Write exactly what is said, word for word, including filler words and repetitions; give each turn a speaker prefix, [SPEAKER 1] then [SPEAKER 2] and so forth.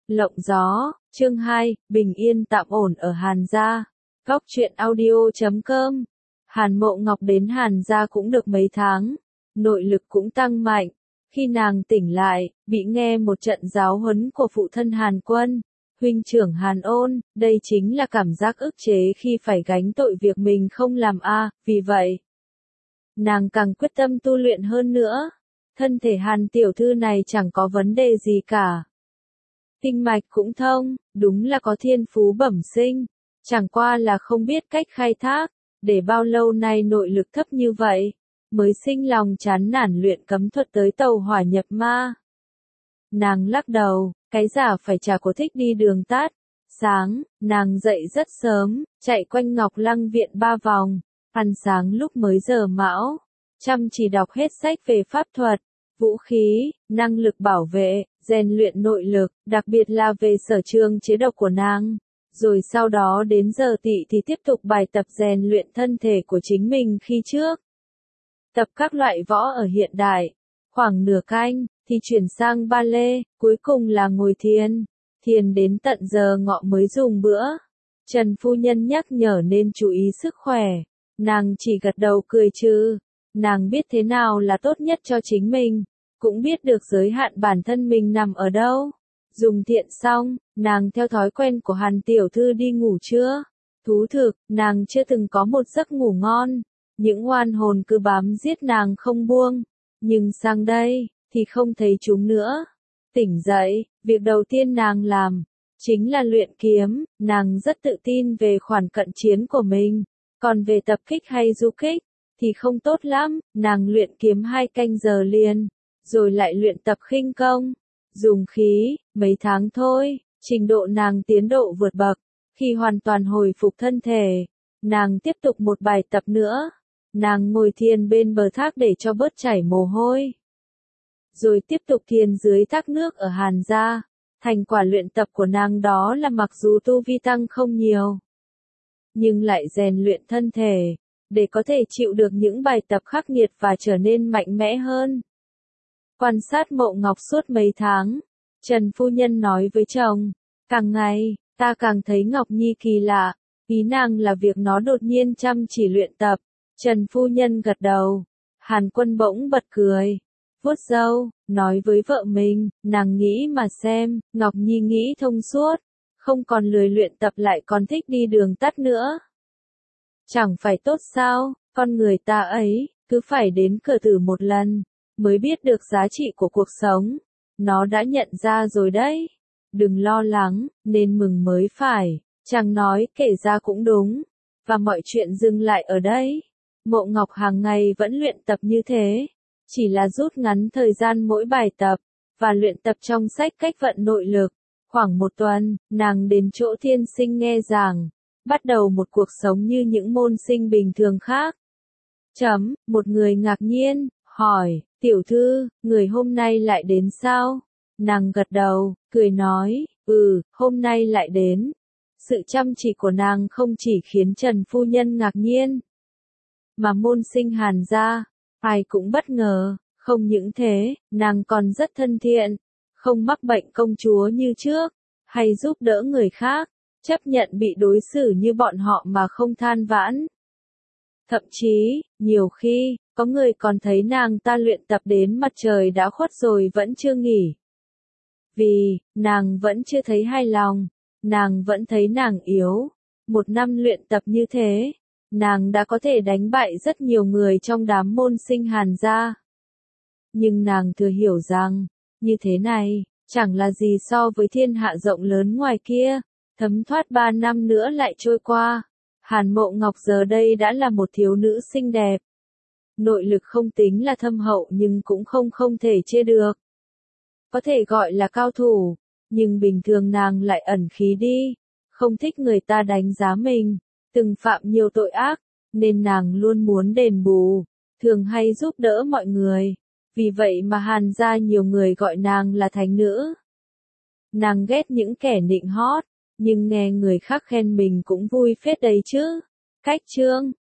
[SPEAKER 1] Lộng gió, chương hai, bình yên tạm ổn ở Hàn gia. Góc truyện audio chấm com. Hàn Mộ Ngọc đến Hàn gia cũng được mấy tháng, nội lực cũng tăng mạnh. Khi nàng tỉnh lại, bị nghe một trận giáo huấn của phụ thân Hàn Quân, huynh trưởng Hàn Ôn, đây chính là cảm giác ức chế khi phải gánh tội việc mình không làm a, vì vậy, nàng càng quyết tâm tu luyện hơn nữa. Thân thể Hàn tiểu thư này chẳng có vấn đề gì cả. Kinh mạch cũng thông, đúng là có thiên phú bẩm sinh, chẳng qua là không biết cách khai thác, để bao lâu nay nội lực thấp như vậy, mới sinh lòng chán nản luyện cấm thuật tới tàu hỏa nhập ma. Nàng lắc đầu, cái giả phải trả của thích đi đường tắt. Sáng, nàng dậy rất sớm, chạy quanh Ngọc Lăng viện ba vòng, ăn sáng lúc mới giờ mão, chăm chỉ đọc hết sách về pháp thuật, vũ khí, năng lực bảo vệ, rèn luyện nội lực, đặc biệt là về sở trường chế độc của nàng. Rồi sau đó đến giờ tị thì tiếp tục bài tập rèn luyện thân thể của chính mình khi trước. Tập các loại võ ở hiện đại, khoảng nửa canh, thì chuyển sang ba lê, cuối cùng là ngồi thiền. Thiền đến tận giờ ngọ mới dùng bữa. Trần phu nhân nhắc nhở nên chú ý sức khỏe. Nàng chỉ gật đầu cười trừ. Nàng biết thế nào là tốt nhất cho chính mình, cũng biết được giới hạn bản thân mình nằm ở đâu. Dùng thiện xong, nàng theo thói quen của Hàn tiểu thư đi ngủ trưa. Thú thực, nàng chưa từng có một giấc ngủ ngon. Những oan hồn cứ bám giết nàng không buông. Nhưng sang đây, thì không thấy chúng nữa. Tỉnh dậy, việc đầu tiên nàng làm, chính là luyện kiếm. Nàng rất tự tin về khoản cận chiến của mình. Còn về tập kích hay du kích, thì không tốt lắm. Nàng luyện kiếm hai canh giờ liền, rồi lại luyện tập khinh công, dùng khí, mấy tháng thôi, trình độ nàng tiến độ vượt bậc. Khi hoàn toàn hồi phục thân thể, nàng tiếp tục một bài tập nữa. Nàng ngồi thiền bên bờ thác để cho bớt chảy mồ hôi. Rồi tiếp tục thiền dưới thác nước ở Hàn gia. Thành quả luyện tập của nàng đó là mặc dù tu vi tăng không nhiều, nhưng lại rèn luyện thân thể, để có thể chịu được những bài tập khắc nghiệt và trở nên mạnh mẽ hơn. Quan sát Mộ Ngọc suốt mấy tháng, Trần phu nhân nói với chồng, càng ngày, ta càng thấy Ngọc Nhi kỳ lạ, ý nàng là việc nó đột nhiên chăm chỉ luyện tập. Trần phu nhân gật đầu, Hàn Quân bỗng bật cười, vuốt râu, nói với vợ mình, nàng nghĩ mà xem, Ngọc Nhi nghĩ thông suốt, không còn lười luyện tập lại còn thích đi đường tắt nữa. Chẳng phải tốt sao, con người ta ấy, cứ phải đến cửa tử một lần, mới biết được giá trị của cuộc sống. Nó đã nhận ra rồi đấy. Đừng lo lắng, nên mừng mới phải. Chàng nói kể ra cũng đúng. Và mọi chuyện dừng lại ở đây. Mộ Ngọc hàng ngày vẫn luyện tập như thế. Chỉ là rút ngắn thời gian mỗi bài tập. Và luyện tập trong sách cách vận nội lực. Khoảng một tuần, nàng đến chỗ thiên sinh nghe giảng. Bắt đầu một cuộc sống như những môn sinh bình thường khác. Chấm, một người ngạc nhiên, hỏi, tiểu thư, người hôm nay lại đến sao? Nàng gật đầu, cười nói, ừ, hôm nay lại đến. Sự chăm chỉ của nàng không chỉ khiến Trần phu nhân ngạc nhiên, mà môn sinh Hàn gia, ai cũng bất ngờ. Không những thế, nàng còn rất thân thiện, không mắc bệnh công chúa như trước, hay giúp đỡ người khác, chấp nhận bị đối xử như bọn họ mà không than vãn. Thậm chí, nhiều khi, có người còn thấy nàng ta luyện tập đến mặt trời đã khuất rồi vẫn chưa nghỉ. Vì, nàng vẫn chưa thấy hài lòng, nàng vẫn thấy nàng yếu. Một năm luyện tập như thế, nàng đã có thể đánh bại rất nhiều người trong đám môn sinh Hàn gia. Nhưng nàng thừa hiểu rằng, như thế này, chẳng là gì so với thiên hạ rộng lớn ngoài kia. Thấm thoát ba năm nữa lại trôi qua. Hàn Mộ Ngọc giờ đây đã là một thiếu nữ xinh đẹp. Nội lực không tính là thâm hậu nhưng cũng không không thể chê được. Có thể gọi là cao thủ, nhưng bình thường nàng lại ẩn khí đi, không thích người ta đánh giá mình, từng phạm nhiều tội ác, nên nàng luôn muốn đền bù, thường hay giúp đỡ mọi người. Vì vậy mà Hàn gia nhiều người gọi nàng là thánh nữ. Nàng ghét những kẻ nịnh hót, nhưng nghe người khác khen mình cũng vui phết đấy chứ. Cách chương